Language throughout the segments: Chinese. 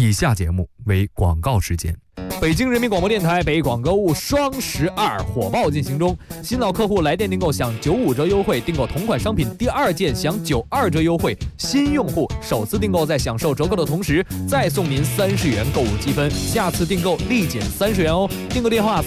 以下节目为广告时间。北京人民广播电台北广购物双12火爆进行中，新老客户来电订购享95折优惠，订购同款商品第2件享92折优惠，新用户首次订购在享受折扣的同时再送您30元购物积分，下次订购立减30元哦。订购电话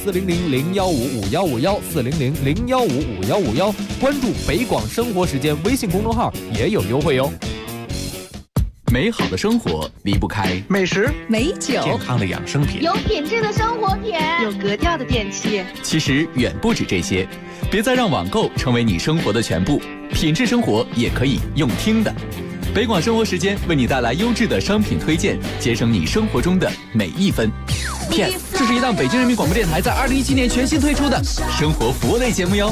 400-015-5151，400-015-5151，关注北广生活时间微信公众号也有优惠哟。 美好的生活离不开美食、 美酒、 健康的养生品， 有品质的生活品， 有格调的电器。 其实远不止这些，别再让网购成为你生活的全部，品质生活也可以用听的。北广生活时间为你带来优质的商品推荐，节省你生活中的每一分。Yes， 这是一档北京人民广播电台在2017年全新推出的生活服务类节目哟。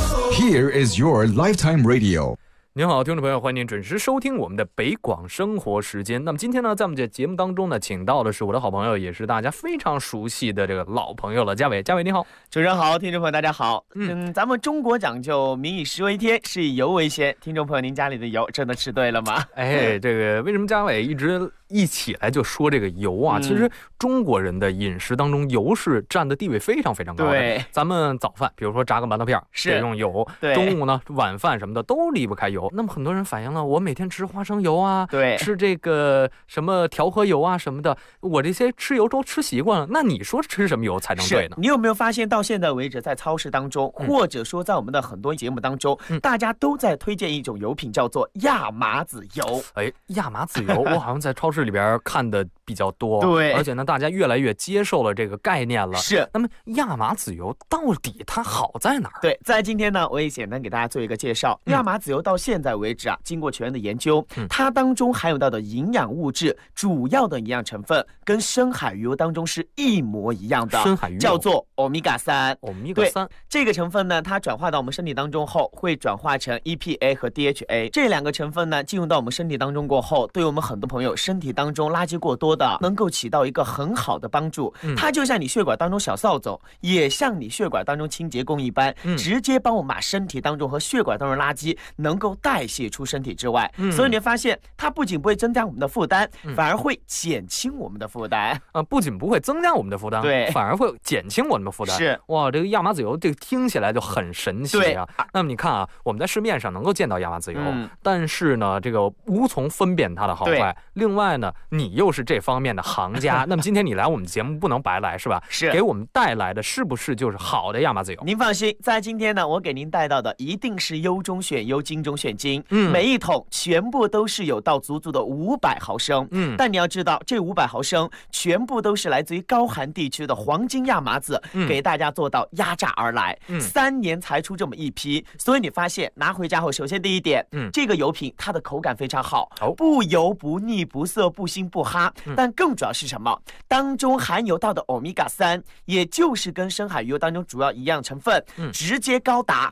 Here is your lifetime radio。 您好，听众朋友，欢迎您准时收听我们的北广生活时间。那么今天呢，在我们这节目当中呢，请到的是我的好朋友，也是大家非常熟悉的这个老朋友了，嘉伟。嘉伟你好。 主持人好，听众朋友大家好。咱们中国讲究民以食为天，食以油为先。听众朋友，您家里的油真的吃对了吗？ 哎，这个为什么嘉伟一起来就说这个油啊？其实中国人的饮食当中，油是占的地位非常非常高的。 对， 咱们早饭，比如说炸个馒头片是得用油，中午呢晚饭什么的都离不开油。那么很多人反映了，我每天吃花生油啊， 对， 吃这个什么调和油啊什么的，我这些吃油都吃习惯了。那你说吃什么油才能对呢？ 你有没有发现到现在为止，在超市当中，或者说在我们的很多节目当中，大家都在推荐一种油品，叫做亚麻籽油。 哎，亚麻籽油，我好像在超市里边看的比较多， 对， 而且呢，大家越来越接受了这个概念了。 是， 那么亚麻籽油到底它好在哪儿？ 对，在今天呢，我也简单给大家做一个介绍。亚麻籽油到现在为止啊，经过全面的研究，它当中含有到的营养物质，主要的营养成分跟深海鱼油当中是一模一样的， 深海鱼油叫做欧米伽3。 欧米伽3 这个成分呢，它转化到我们身体当中后，会转化成 EPA 和 DHA 这两个成分呢，进入到我们身体当中过后，对我们很多朋友身体当中垃圾过多的，能够起到一个很好的帮助。它就像你血管当中小扫帚，也像你血管当中清洁工一般，直接帮我们把身体当中和血管当中的垃圾能够代谢出身体之外。所以你会发现，它不仅不会增加我们的负担，反而会减轻我们的负担。 不仅不会增加我们的负担， 对， 反而会减轻我们的负担。 是， 哇，这个亚麻籽油这个听起来就很神奇啊。那么你看啊，我们在市面上能够见到亚麻籽油，但是呢，这个无从分辨它的好坏。另外呢，你又是这方面的行家，那么今天你来我们节目不能白来是吧？ 是， 给我们带来的是不是就是好的亚麻籽油？ 您放心，在今天呢，我给您带到的一定是优中选优，精中选精。每一桶全部都是有到足足的500毫升。但你要知道，这500毫升全部都是来自于高寒地区的黄金亚麻籽，给大家做到压榨而来，3年才出这么一批。所以你发现拿回家后，首先第一点，这个油品它的口感非常好，不油不腻不涩不腥不哈。但更主要是什么？当中含有到的欧米伽3，也就是跟深海鱼油当中主要一样成分，直接高达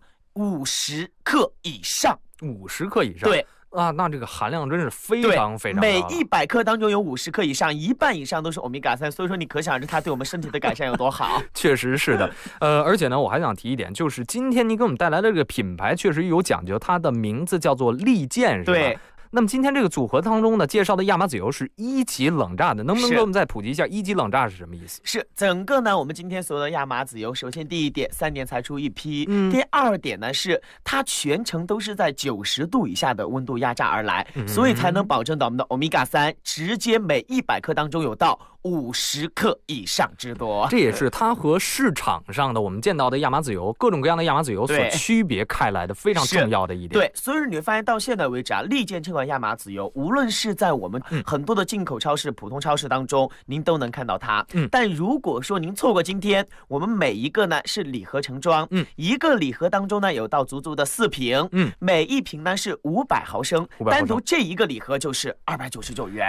50克以上。 50克以上， 对啊，那这个含量真是非常非常高。 每100克当中有50克以上，一半以上都是欧米伽3，所以说你可想而知它对我们身体的改善有多好。 确实是的，而且呢，我还想提一点，就是今天您给我们带来的这个品牌确实有讲究，它的名字叫做利剑，是吧？ 对。 那么今天这个组合当中呢，介绍的亚麻籽油是1级冷榨的，能不能给我们再普及一下1级冷榨是什么意思？ 是整个呢，我们今天所有的亚麻籽油，首先第一点，3年才出一批；第二点呢，是它全程都是在90度以下的温度压榨而来，所以才能保证到我们的欧米伽3直接每100克当中有到50克以上之多。 这也是它和市场上的我们见到的亚麻籽油，各种各样的亚麻籽油所区别开来的非常重要的一点。 对，所以你会发现到现在为止啊，利剑这款亚麻籽油，无论是在我们很多的进口超市、普通超市当中，您都能看到它。但如果说您错过今天，我们每一个呢是礼盒成装，一个礼盒当中呢有到足足的4瓶，每一瓶呢是500毫升，单独这一个礼盒就是299元。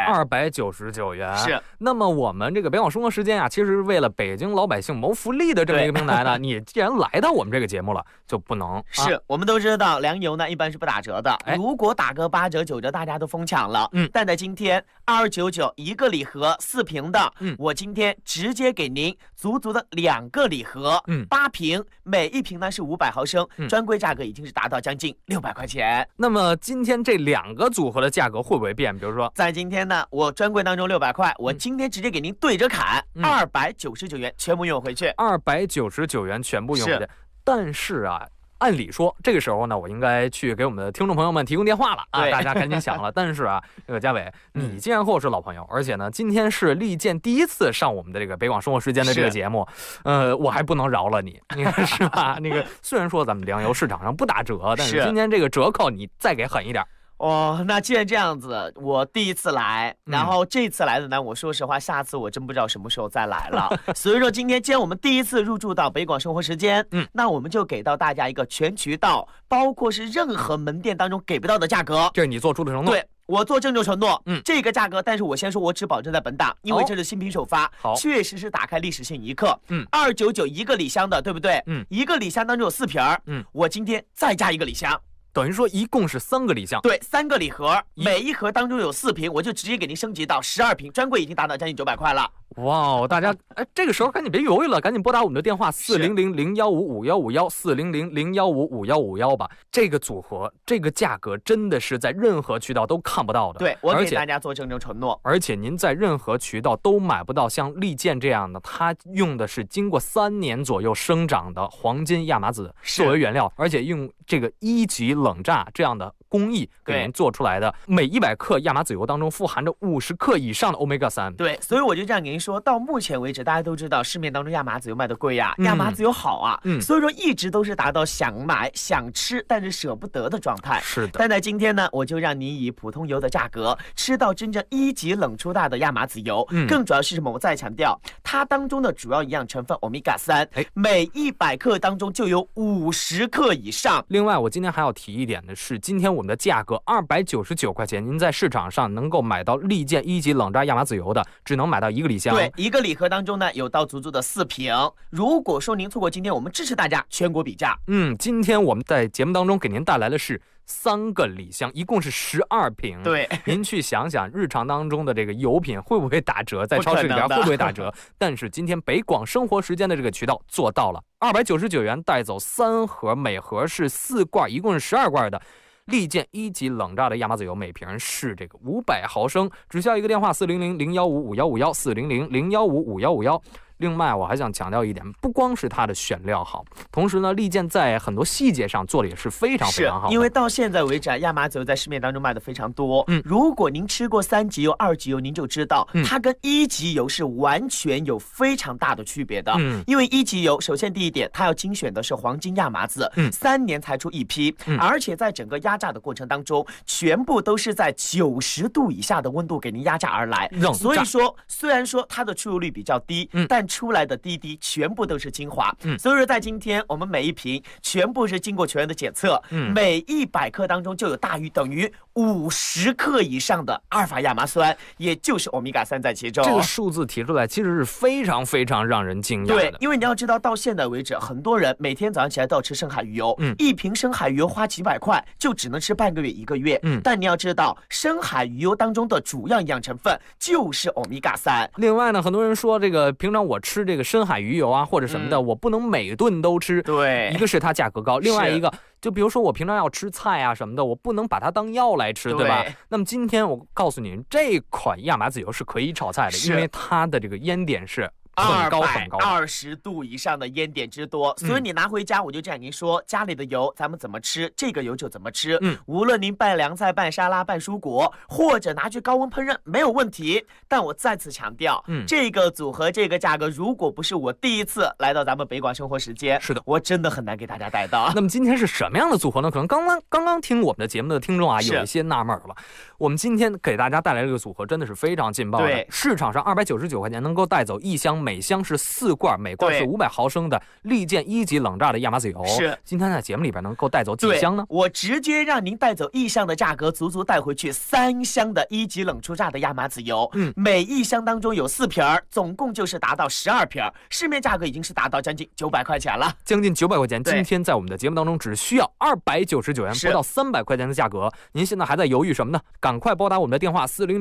299元。 是。 那么我们这个北广生活时间啊，其实是为了北京老百姓谋福利的这么一个平台呢，你既然来到我们这个节目了，就不能是我们都知道粮油呢一般是不打折的，如果打个8折9 9折大家都疯抢了，但在今天2299一个礼盒4瓶的，我今天直接给您足足的2个礼盒，8瓶，每一瓶呢是500毫升，专柜价格已经是达到将近600块钱。 那么今天这2个组合的价格会不会变？比如说， 在今天呢，我专柜当中600块，我今天直接给您对着砍，299元全部用回去 ，299元全部用回去。但是啊，按理说这个时候呢，我应该去给我们的听众朋友们提供电话了啊，大家赶紧想了。但是啊，这个嘉伟，你既然和我是老朋友，而且呢，今天是利剑第一次上我们的这个北广生活时间的这个节目，我还不能饶了你，你看是吧？那个虽然说咱们粮油市场上不打折，但是今天这个折扣你再给狠一点。 那既然这样子，我第一次来，然后这次来的呢，我说实话，下次我真不知道什么时候再来了。所以说今天既然我们第一次入驻到北广生活时间，那我们就给到大家一个全渠道，包括是任何门店当中给不到的价格。 这是你做出的承诺。 对，我做郑重承诺，这个价格，但是我先说，我只保证在本档，因为这是新品首发，确实是打开历史性一刻。299一个礼箱的，对不对？一个礼箱当中有4瓶，我今天再加一个礼箱。 等于说一共是3个礼箱， 对，3个礼盒，每一盒当中有4瓶，我就直接给您升级到12瓶，专柜已经达到将近900块了。 哇，大家这个时候赶紧别犹豫了，赶紧拨打我们的电话400-015-5151，400-015-5151吧。这个组合，这个价格真的是在任何渠道都看不到的。 对，我给大家做郑重承诺。 而且您在任何渠道都买不到像利剑这样的，它用的是经过3年左右生长的黄金亚麻籽作为原料，而且用这个1级冷榨这样的工艺给您做出来的，每100克亚麻籽油当中富含着50克以上的 Omega-3。 对，所以我就这样给您说，到目前为止，大家都知道市面当中亚麻籽油卖的贵呀，亚麻籽油好啊，所以说一直都是达到想买想吃但是舍不得的状态。 是的， 但在今天呢，我就让您以普通油的价格吃到真正1级冷出大的亚麻籽油。更主要是什么？我再强调，它当中的主要营养成分 Omega-3，每100克当中就有50克以上。 另外，我今天还要提一点的是，今天我们的价格299块钱，您在市场上能够买到利剑1级冷榨亚麻籽油的，只能买到1个礼箱。 对，一个礼盒当中呢，有到足足的4瓶。如果说您错过今天，我们支持大家全国比价。 今天我们在节目当中给您带来的是3个礼箱，一共是12瓶。 对， 您去想想，日常当中的这个油品会不会打折，在超市里边会不会打折？但是今天北广生活时间的这个渠道做到了，299元带走3盒，每盒是4罐，一共是12罐的利剑1级冷榨的亚麻籽油，每瓶是这个500毫升，只需要一个电话400-015-5151，400-015-5151。另外我还想强调一点，不光是它的选料好，同时呢，利剑在很多细节上做的也是非常非常好的。 因为到现在为止亚麻籽油在市面当中卖的非常多。如果您吃过3级油、2级油，您就知道它跟1级油是完全有非常大的区别的。因为1级油，首先第一点，它要精选的是黄金亚麻籽，3年才出一批，而且在整个压榨的过程当中，全部都是在90度以下的温度给您压榨而来。所以说，虽然说它的出油率比较低，但出来的滴滴全部都是精华。所以说在今天我们每一瓶全部是经过全员的检测，每100克当中就有大于等于50克以上的阿尔法亚麻酸，也就是 Omega-3 在其中。 这个数字提出来其实是非常非常让人惊讶的。 对，因为你要知道到现在为止，很多人每天早上起来都要吃深海鱼油，一瓶深海鱼油花几百块，就只能吃半个月1个月。但你要知道，深海鱼油当中的主要营养成分就是 Omega-3。 另外呢，很多人说这个平常我吃这个深海鱼油啊或者什么的，我不能每顿都吃。 对， 一个是它价格高，另外一个就比如说我平常要吃菜啊什么的，我不能把它当药来吃，对吧？那么今天我告诉你，这款亚麻籽油是可以炒菜的，因为它的这个烟点是很高很高 ，220度以上的烟点之多，所以你拿回家，我就这样跟您说，家里的油咱们怎么吃，这个油就怎么吃。无论您拌凉菜、拌沙拉、拌蔬果，或者拿去高温烹饪，没有问题。但我再次强调，这个组合、这个价格，如果不是我第一次来到咱们北广生活时间， 是的， 我真的很难给大家带到。 那么今天是什么样的组合呢？可能刚刚听我们的节目的听众啊，有一些纳闷了。我们今天给大家带来这个组合真的是非常劲爆的，市场上299块钱能够带走1箱。 每箱是4罐，每罐是500毫升的利剑1级冷榨的亚麻籽油。 是， 今天在节目里边能够带走几箱呢？ 我直接让您带走1箱的价格，足足带回去3箱的1级冷出榨的亚麻籽油。每1箱当中有4瓶，总共就是达到12瓶，市面价格已经是达到将近900块钱了， 将近900块钱。今天在我们的节目当中只需要299元，不到300块钱的价格。您现在还在犹豫什么呢？赶快拨打我们的电话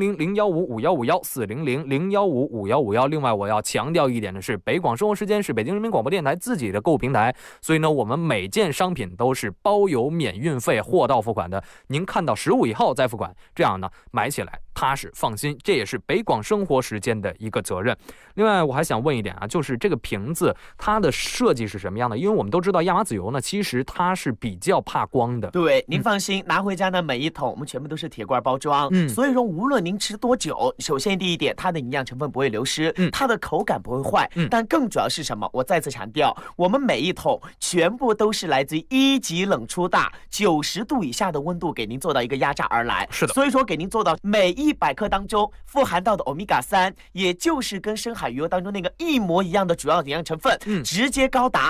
400-015-5151，400-015-5151。另外我要强调一点的是，北广生活时间是北京人民广播电台自己的购物平台，所以呢我们每件商品都是包邮免运费，货到付款的。您看到实物以后再付款，这样呢买起来踏实放心，这也是北广生活时间的一个责任。另外我还想问一点啊，就是这个瓶子它的设计是什么样的？因为我们都知道亚麻籽油呢其实它是比较怕光的。 对，您放心，拿回家的每一桶我们全部都是铁罐包装，所以说无论您吃多久，首先第一点，它的营养成分不会流失，它的口感不会坏，但更主要是什么？我再次强调，我们每一桶全部都是来自于1级冷出榨，90度以下的温度给您做到一个压榨而来。 是的， 所以说给您做到每100克当中富含到的欧米伽3，也就是跟深海鱼油当中那个一模一样的主要营养成分，直接高达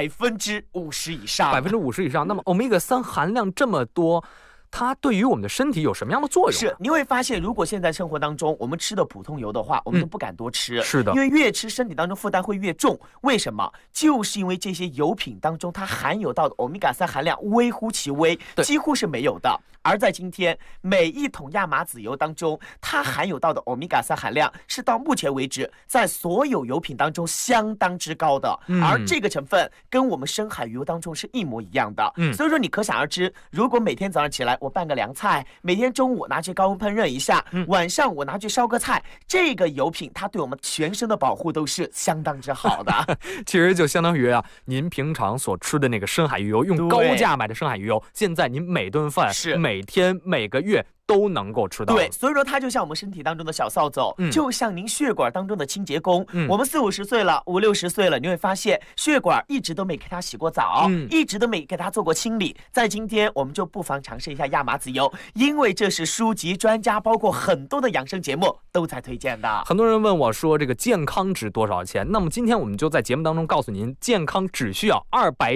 50%以上 ，50%以上。那么欧米伽3含量这么多，它对于我们的身体有什么样的作用？ 是，你会发现，如果现在生活当中我们吃的普通油的话，我们都不敢多吃。 是的， 因为越吃身体当中负担会越重。为什么？就是因为这些油品当中它含有到的欧米伽3含量微乎其微，几乎是没有的。而在今天，每1桶亚麻籽油当中，它含有到的欧米伽3含量是到目前为止在所有油品当中相当之高的，而这个成分跟我们深海鱼油当中是一模一样的。所以说你可想而知，如果每天早上起来我拌个凉菜，每天中午拿去高温烹饪一下，晚上我拿去烧个菜，这个油品它对我们全身的保护都是相当之好的。 其实就相当于啊，您平常所吃的那个深海鱼油，用高价买的深海鱼油，现在您每顿饭每天每个月都能够吃到。 对，所以说它就像我们身体当中的小扫帚，就像您血管当中的清洁工。我们40-50岁了，50-60岁了，你会发现血管一直都没给它洗过澡，一直都没给它做过清理。在今天我们就不妨尝试一下亚麻籽油，因为这是书籍专家包括很多的养生节目都在推荐的。 很多人问我说这个健康值多少钱，那么今天我们就在节目当中告诉您，健康只需要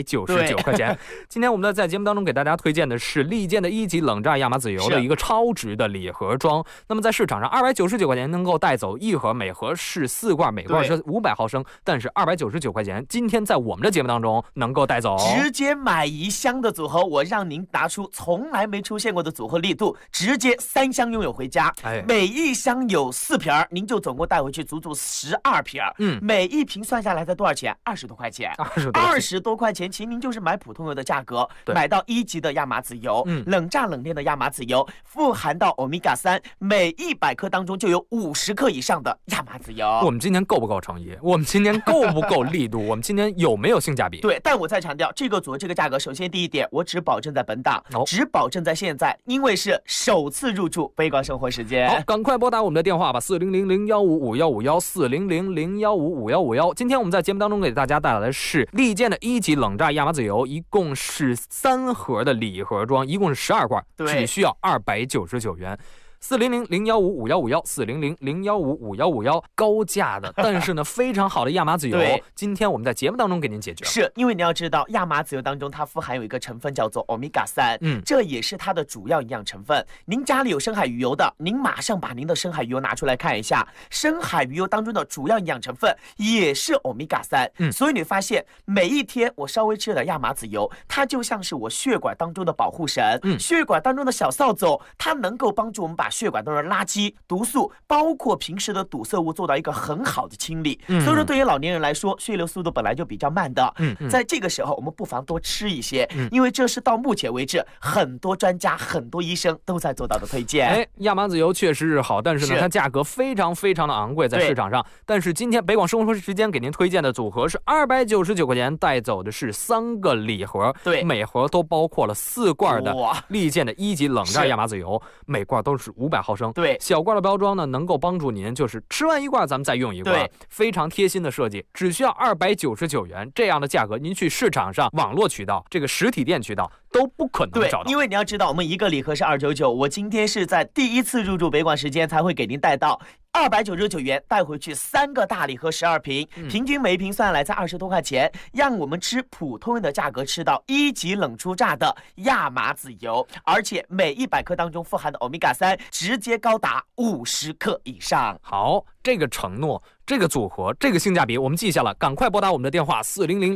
299块钱。今天我们在节目当中给大家推荐的是利剑的1级冷榨亚麻籽油的一个超值的礼盒装。那么在市场上299块钱能够带走1盒，每盒是4罐，每罐是500毫升，但是299块钱今天在我们的节目当中能够带走， 直接买1箱的组合，我让您拿出从来没出现过的组合力度，直接3箱拥有回家。每1箱有4瓶，您就总共带回去足足12瓶。每1瓶算下来才多少钱？20多块钱。20多块钱，其实您就是买普通油的价格，买到1级的亚麻籽油，冷榨冷链的亚麻籽油，富含到欧米伽3，每100克当中就有50克以上的亚麻籽油。 我们今天够不够诚意？我们今天够不够力度？我们今天有没有性价比？ 对，但我再强调，这个组合这个价格，首先第一点，我只保证在本档，只保证在现在，因为是首次入驻北广生活时间。 好，赶快拨打我们的电话吧，400-015-5151，400-015-5151。今天我们在节目当中给大家带来的是利剑的1级冷榨亚麻籽油，一共是3盒的礼盒装，一共是12罐，只需要299元。400-015-5151，400-015-5151，高价的，但是呢非常好的亚麻籽油，今天我们在节目当中给您解决。 是因为你要知道，亚麻籽油当中它富含有一个成分叫做欧米伽3，这也是它的主要营养成分。您家里有深海鱼油的，您马上把您的深海鱼油拿出来看一下，深海鱼油当中的主要营养成分也是欧米伽3。所以你发现每一天我稍微吃点亚麻籽油，它就像是我血管当中的保护神，血管当中的小扫帚，它能够帮助我们把血管当中的垃圾、毒素，包括平时的堵塞物做到一个很好的清理。所以说对于老年人来说，血流速度本来就比较慢的，在这个时候我们不妨多吃一些，因为这是到目前为止很多专家、很多医生都在做到的推荐。 亚麻籽油确实是好，但是呢它价格非常非常的昂贵在市场上。但是今天北广生活时间给您推荐的组合是299块钱，带走的是3个礼盒，每盒都包括了4罐的利剑的1级冷榨亚麻籽油，每罐都是500毫升。小罐的包装呢，能够帮助您就是吃完1罐咱们再用1罐，非常贴心的设计，只需要299元这样的价格，您去市场上网络渠道、这个实体店渠道都不可能找到。 因为你要知道，我们一个礼盒是299，我今天是在第一次入驻北广时间才会给您带到299元，带回去3个大礼盒12瓶，平均每一瓶算来在20多块钱，让我们吃普通人的价格吃到1级冷出榨的亚麻籽油，而且每100克当中富含的欧米伽3直接高达50克以上。 好，这个承诺，这个组合，这个性价比我们记下了，赶快拨打我们的电话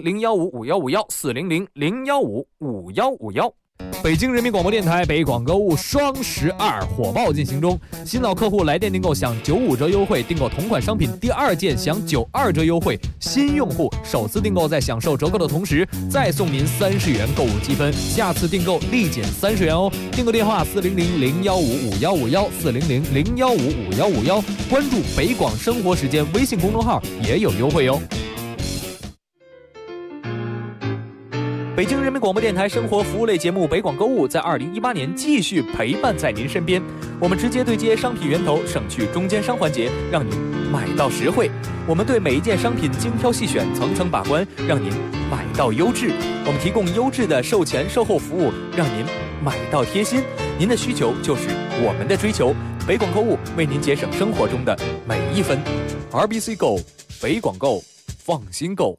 400-015-5151，400-015-5151。北京人民广播电台北广购物双12火爆进行中，新老客户来电订购享95折优惠，订购同款商品第2件享92折优惠，新用户首次订购在享受折扣的同时再送您30元购物积分，下次订购立减30元哦。订购电话400-015-5151，400-015-5151，关注北广生活时间微信公众号也有优惠哟。北京人民广播电台生活服务类节目北广购物在2018年继续陪伴在您身边，我们直接对接商品源头，省去中间商环节，让您买到实惠。我们对每一件商品精挑细选，层层把关，让您买到优质。我们提供优质的售前售后服务，让您买到贴心。您的需求就是我们的追求，北广购物为您节省生活中的每一分。RBC Go， 北广购，放心购。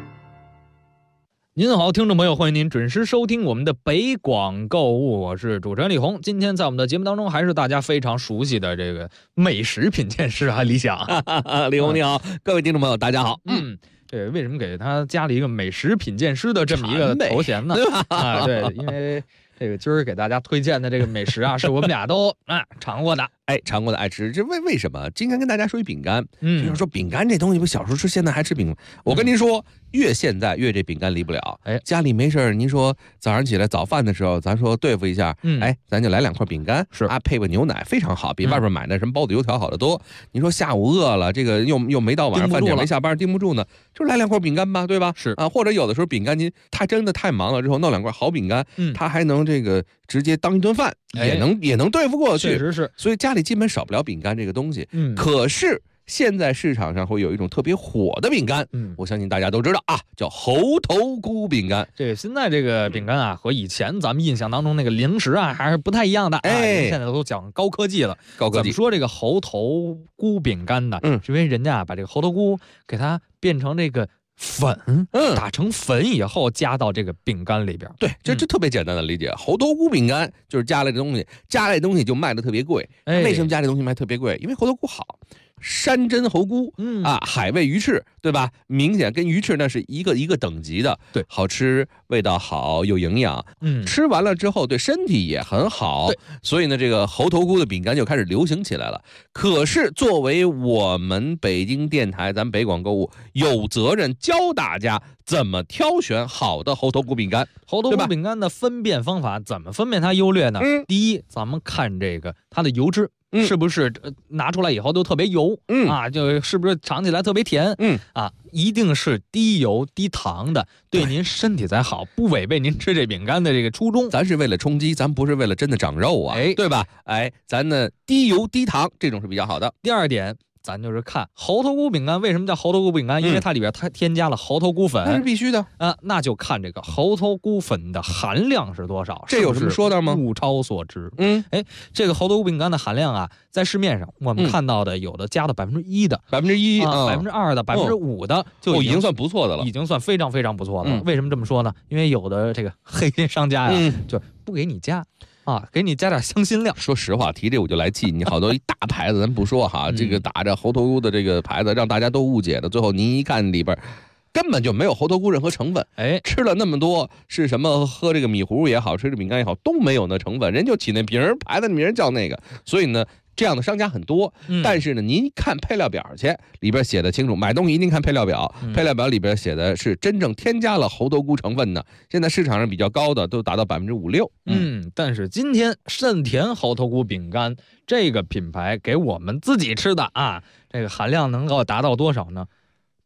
您好，听众朋友，欢迎您准时收听我们的北广购物，我是主持人李红。今天在我们的节目当中，还是大家非常熟悉的这个美食品鉴师啊，李想。 李红你好，各位听众朋友大家好。 对，为什么给他加了一个美食品鉴师的这么一个头衔呢？对，因为这个今儿给大家推荐的这个美食啊，是我们俩都尝过的。 尝过的爱吃，这为什么？今天跟大家说一饼干，就是说饼干这东西，不小时候吃，现在还吃饼干。我跟您说，越现在越这饼干离不了。家里没事您说早上起来早饭的时候，咱说对付一下，咱就来2块饼干，配个牛奶，非常好，比外边买的什么包子油条好得多。您说下午饿了，这个又没到晚上饭点，没下班，盯不住呢，就来2块饼干吧，对吧？ 是啊，或者有的时候饼干您他真的太忙了之后，弄2块好饼干，他还能这个直接当一顿饭，也能对付过去。 确实是， 所以家里基本少不了饼干这个东西。可是现在市场上会有一种特别火的饼干，我相信大家都知道啊，叫猴头菇饼干。 这现在这个饼干啊，和以前咱们印象当中那个零食啊，还是不太一样的。现在都讲高科技了。高科技怎么说这个猴头菇饼干呢？是因为人家把这个猴头菇给它变成这个粉，打成粉以后加到这个饼干里边。 对，这特别简单的理解。猴头菇饼干就是加了这东西，加了这东西就卖的特别贵。为什么加这东西卖特别贵？因为猴头菇好。山珍猴菇，海味鱼翅，对吧？明显跟鱼翅那是一个等级的， 对， 好吃，味道好，有营养，吃完了之后对身体也很好，所以呢，这个猴头菇的饼干就开始流行起来了。可是作为我们北京电台，咱北广购物有责任教大家怎么挑选好的猴头菇饼干。 猴头菇饼干的分辨方法，怎么分辨它优劣呢？第一，咱们看这个它的油脂。是不是拿出来以后都特别油？就是不是尝起来特别甜？一定是低油低糖的，对您身体才好，不违背您吃这饼干的这个初衷。 咱是为了充饥，咱不是为了真的长肉啊，对吧？咱呢低油低糖这种是比较好的。 第二点，咱就是看猴头菇饼干为什么叫猴头菇饼干，因为它里边它添加了猴头菇粉， 那是必须的那就看这个猴头菇粉的含量是多少， 这有什么说道吗？ 物超所值。这个猴头菇饼干的含量啊，在市面上我们看到的有的加到1%的 ，1%、 2%的，5%的，就已经算不错的了， 已经算非常非常不错的了。为什么这么说呢？因为有的这个黑心商家呀，就不给你加。给你加点香辛料。 说实话，提这我就来气你。好多一大牌子，咱不说哈，这个打着猴头菇的这个牌子，让大家都误解的，最后您一看里边根本就没有猴头菇任何成分。吃了那么多是什么？喝这个米糊也好，吃这饼干也好，都没有那成分，人就起那名儿，牌子的名儿叫那个。所以呢，这样的商家很多，但是呢，您看配料表去，里边写的清楚。买东西一定看配料表，配料表里边写的是真正添加了猴头菇成分的。现在市场上比较高的都达到5%、6%。 但是今天盛田猴头菇饼干这个品牌给我们自己吃的啊，这个含量能够达到多少呢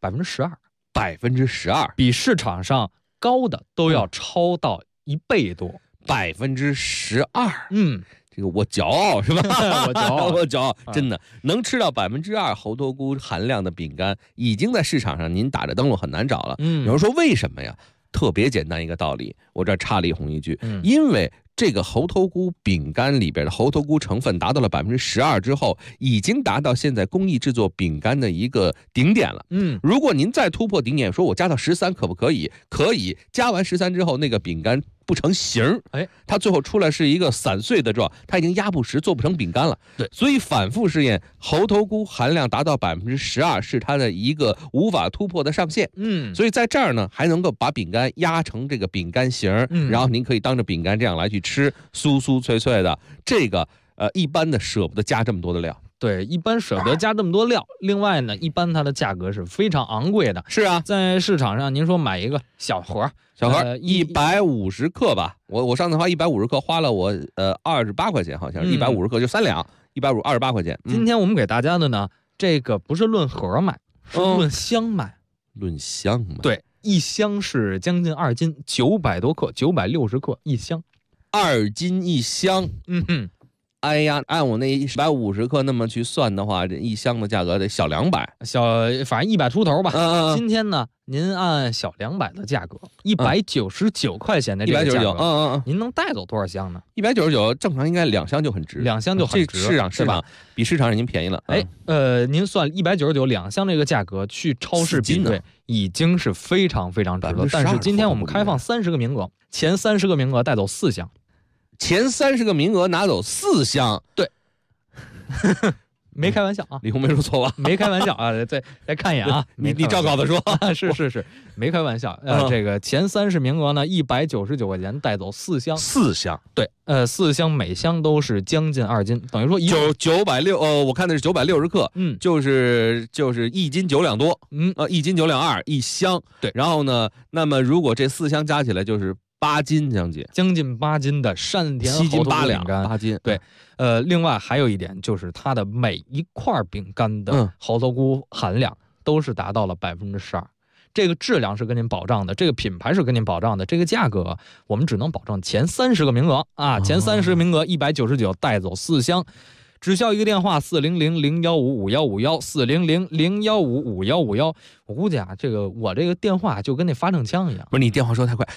？12%，比市场上高的都要超到1倍多 ，12%。这个我骄傲是吧？ 我骄傲，真的能吃到2%猴头菇含量的饼干，已经在市场上您打着灯笼很难找了。有人说为什么呀？ 特别简单一个道理，我这儿插了一红一句，因为这个猴头菇饼干里边的猴头菇成分达到了12%之后，已经达到现在工艺制作饼干的一个顶点了。如果您再突破顶点，说我加到13可不可以？可以，加完13之后，那个饼干不成形，它最后出来是一个散碎的状，它已经压不实，做不成饼干了。 对， 所以反复试验，猴头菇含量达到12%是它的一个无法突破的上限。所以在这儿呢，还能够把饼干压成这个饼干形，然后您可以当着饼干这样来去吃，酥酥脆脆的。这个一般的舍不得加这么多的料。 对，一般舍不得加这么多料。另外呢，一般它的价格是非常昂贵的。 是啊， 在市场上，您说买一个小盒 150克吧，我上次花150克花了我28块钱，好像是150克就3两，128块钱。 今天我们给大家的呢，这个不是论盒买，是论箱买。 论箱买。 对，一箱是将近2斤，900多克，960克一箱 ，2斤一箱。哎呀，按我那150克那么去算的话，这一箱的价格得小200， 反正100出头吧。今天呢，您按小200的价格，199块钱的这个价格，您能带走多少箱呢 ？199，正常应该2箱就很值 ，2箱就很值， 市场比市场上已经便宜了。 您算199，2箱这个价格去超市比对，已经是非常非常值了。但是今天我们开放30个名额，前30个名额带走4箱。 前30个名额拿走4箱， 对，没开玩笑啊， 李红没说错吧？ 没开玩笑啊，再看一眼啊， 你照稿子说， 是，没开玩笑。这个前30名额呢，199块钱带走4箱，对，4箱每箱都是将近2斤，等于说 960，我看的是960克，就是1斤9两多，1斤9两2一箱， 对， 然后呢，那么如果这4箱加起来就是8斤将近 8斤的山田 7斤8两 8斤，对，另外还有一点就是它的每一块饼干的猴头菇含量都是达到了12%，这个质量是跟您保障的，这个品牌是跟您保障的，这个价格我们只能保证前30个名额啊，前30名额199带走4箱。只需要一个电话400-015-5151，400-015-5151。我估计啊，我这个电话就跟那发射枪一样。 不是你电话说太快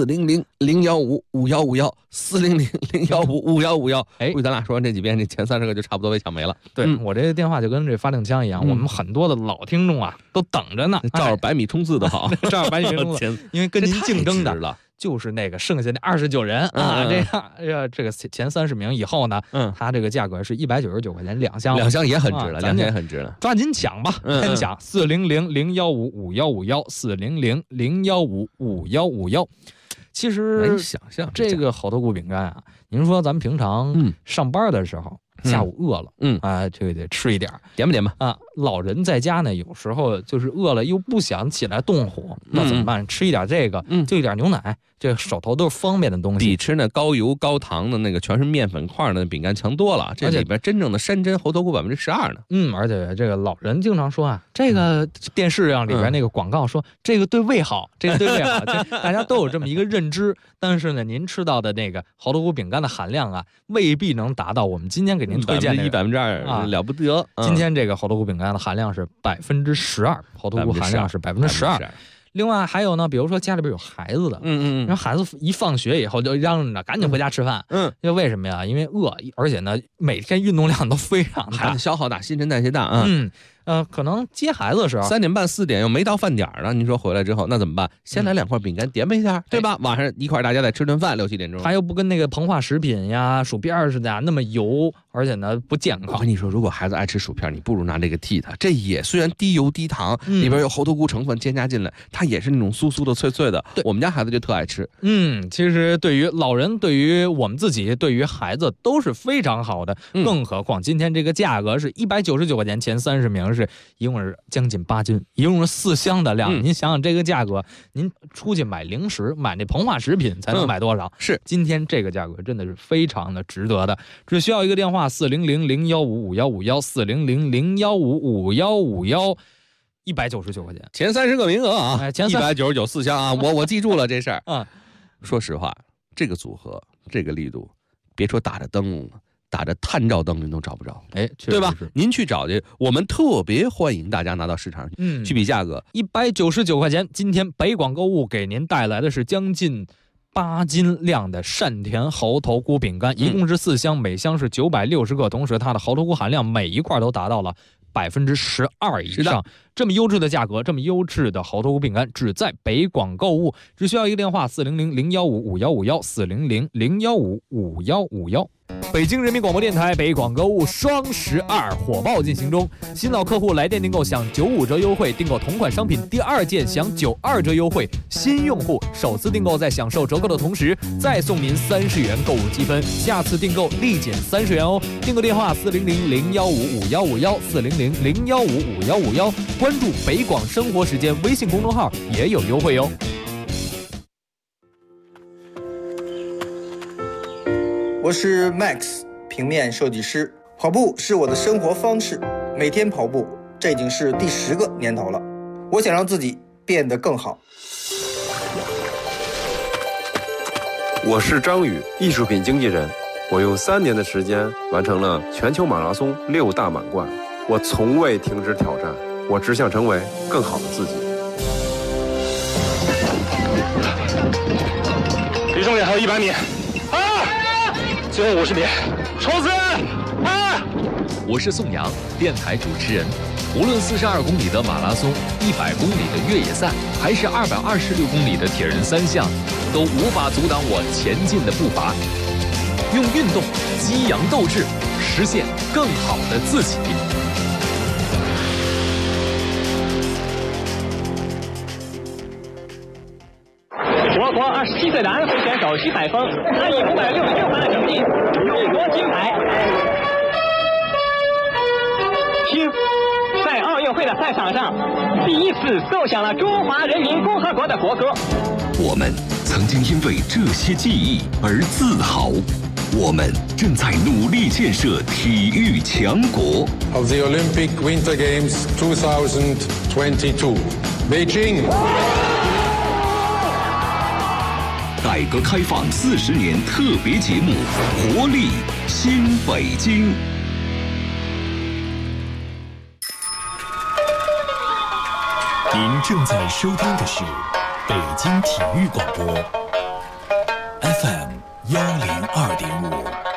，400-015-5151，400-015-5151。估计咱俩说完这几遍，这前30个就差不多被抢没了。 对，我这个电话就跟这发射枪一样，我们很多的老听众啊都等着呢， 照着100米冲刺的好， 照着100米冲刺，因为跟您竞争的就是那个剩下那29人啊，这个前30名以后呢，它这个价格是199块钱2箱 ，2箱也很值了，2箱也很值了， 抓紧抢吧，先抢400-015-5151，400-015-5151。其实难以想象这个猴头菇饼干啊，您说咱们平常上班的时候。下午饿了，这个得吃一点， 点吧点吧啊！老人在家呢，有时候就是饿了又不想起来动火，那怎么办？吃一点这个，就一点牛奶，这手头都是方便的东西， 比吃那高油高糖的那个全是面粉块的饼干强多了。这里边真正的山珍猴头菇12%呢。 而且这个老人经常说啊，这个电视上里边那个广告说这个对胃好，这个对胃好，大家都有这么一个认知。但是呢，您吃到的那个猴头菇饼干的含量啊，未必能达到我们今天给您推荐的 1%了不得。 今天这个猴头菇饼干的含量是12%，猴头菇含量是12%。另外还有呢，比如说家里边有孩子的，然后孩子一放学以后就嚷着赶紧回家吃饭，因为为什么呀？因为饿，而且呢每天运动量都非常大， 孩子消耗大，新陈代谢大啊。 可能接孩子的时候 3点半4点又没到饭点呢，您说回来之后那怎么办？先来2块饼干点吧一下，对吧？晚上一块大家再吃顿饭，6、7点钟， 还有不跟那个膨化食品呀、薯片似的呀那么油，而且呢不健康。 我跟你说，如果孩子爱吃薯片，你不如拿这个替他，这也虽然低油低糖，里边有猴头菇成分添加进来，它也是那种酥酥的脆脆的。我们家孩子就特爱吃。 其实对于老人、对于我们自己、对于孩子都是非常好的，更何况今天这个价格是199块钱，前30名是一共是将近8斤，一共是4箱的量。您想想这个价格，您出去买零食、买那膨化食品才能买多少？ 是今天这个价格真的是非常的值得的。只需要一个电话400-015-5151，400-015-5151，199块钱， 前30个名额啊， 前 199 4箱啊，我记住了这事儿。说实话，这个组合这个力度，别说打着灯笼了， 打着探照灯您都找不着， 对吧？ 您去找去，我们特别欢迎大家拿到市场上去比价格 ，199块钱。今天北广购物给您带来的是将近8斤量的善田猴头菇饼干，一共是4箱，每箱是960克，同时它的猴头菇含量每一块都达到了12%以上。这么优质的价格，这么优质的猴头菇饼干，只在北广购物，只需要一个电话400-015-5151，400-015-5151。北京人民广播电台北广购物双12火爆进行中，新老客户来电订购享95折优惠，订购同款商品第2件享92折优惠，新用户首次订购在享受折扣的同时再送您30元购物积分，下次订购立减30元哦。订购电话400-015-5151，400-015-5151，关注北广生活时间微信公众号也有优惠哟。 我是 Max 平面设计师，跑步是我的生活方式，每天跑步，这已经是第10个年头了。我想让自己变得更好。 我是张宇，艺术品经纪人，我用3年的时间完成了全球马拉松6大满贯。我从未停止挑战，我只想成为更好的自己。 离终点还有100米。最后50米，冲刺！ 我是宋阳，电台主持人。无论42公里的马拉松、100公里的越野赛，还是226公里的铁人3项，都无法阻挡我前进的步伐。用运动激扬斗志，实现更好的自己。 我国27岁的安徽选手徐海峰，他以566分的成绩勇夺金牌。听，在奥运会的赛场上，第一次奏响了中华人民共和国的国歌。 我们曾经因为这些记忆而自豪，我们正在努力建设体育强国。 Of the Olympic Winter Games 2022, Beijing。 改革开放40年特别节目《活力新北京》。 您正在收听的是北京体育广播 FM 102.5。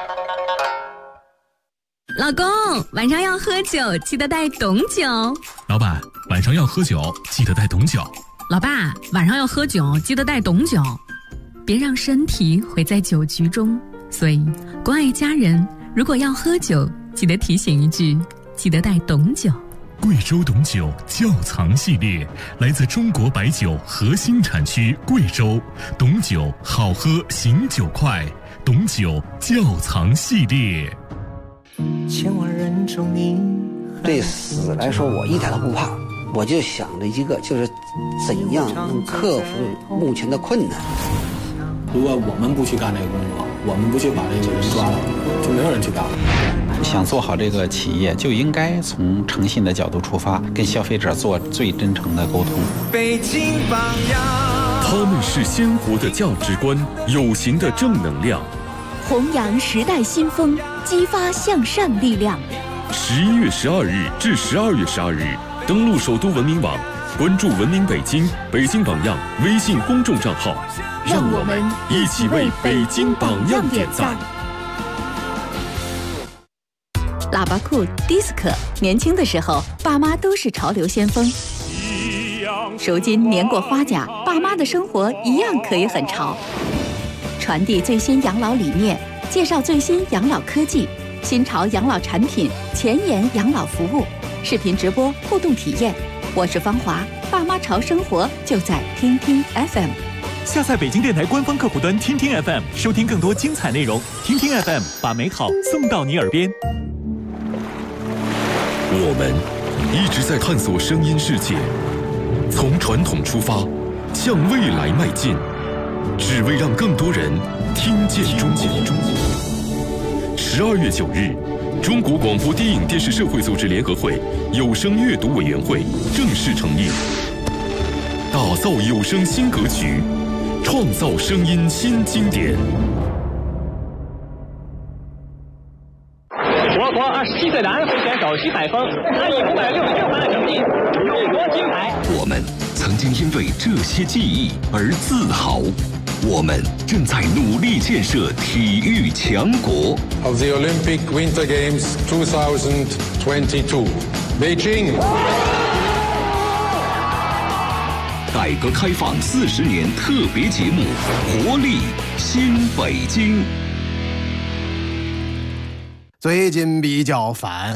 老公，晚上要喝酒，记得带董酒。 老板，晚上要喝酒，记得带董酒。 老爸，晚上要喝酒，记得带董酒。别让身体毁在酒局中，所以关爱家人，如果要喝酒，记得提醒一句，记得带董酒。 贵州董酒窖藏系列来自中国白酒核心产区贵州，董酒好喝醒酒快，董酒窖藏系列。 千万人中你对死来说，我一点都不怕，我就想着一个，就是怎样能克服目前的困难。 如果我们不去干这个工作，我们不去把这个人抓了，就没有人去干了。 想做好这个企业，就应该从诚信的角度出发，跟消费者做最真诚的沟通。 北京榜样，他们是鲜活的价值观，有形的正能量， 弘扬时代新风，激发向上力量。 11月12日至12月12日，登录首都文明网，关注文明北京、北京榜样微信公众账号， 让我们一起为北京榜样点赞。喇叭裤、迪斯科，年轻的时候，爸妈都是潮流先锋。如今年过花甲，爸妈的生活一样可以很潮。传递最新养老理念，介绍最新养老科技、新潮养老产品、前沿养老服务，视频直播互动体验。我是芳华，爸妈潮生活就在听听 FM。 下载北京电台官方客户端听听 FM， 收听更多精彩内容。听听 FM， 把美好送到你耳边。 我们一直在探索声音世界，从传统出发，向未来迈进，只为让更多人听见中国。12月9日，中国广播电影电视社会组织联合会有声阅读委员会正式成立，打造有声新格局，创造声音新经典。 岁的安徽选手徐海峰，他以566分的成绩勇夺金牌。 我们曾经因为这些记忆而自豪，我们正在努力建设体育强国。 Of the Olympic Winter Games 2022, Beijing。 改革开放40年特别节目《活力新北京》。 最近比较烦，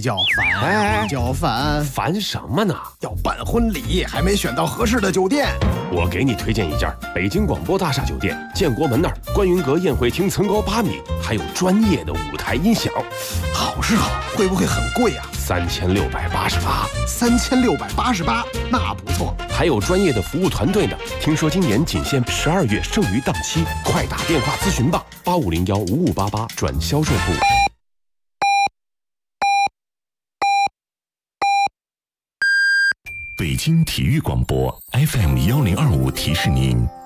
烦什么呢？ 要办婚礼，还没选到合适的酒店。 我给你推荐一家北京广播大厦酒店，建国门那儿观云阁宴会厅层高8米，还有专业的舞台音响。 好是好，会不会很贵啊 ？3688。 3688，那不错。 还有专业的服务团队呢。听说今年仅限12月剩余档期，快打电话咨询吧，85015588转销售部。 北京体育广播 FM1025提示您，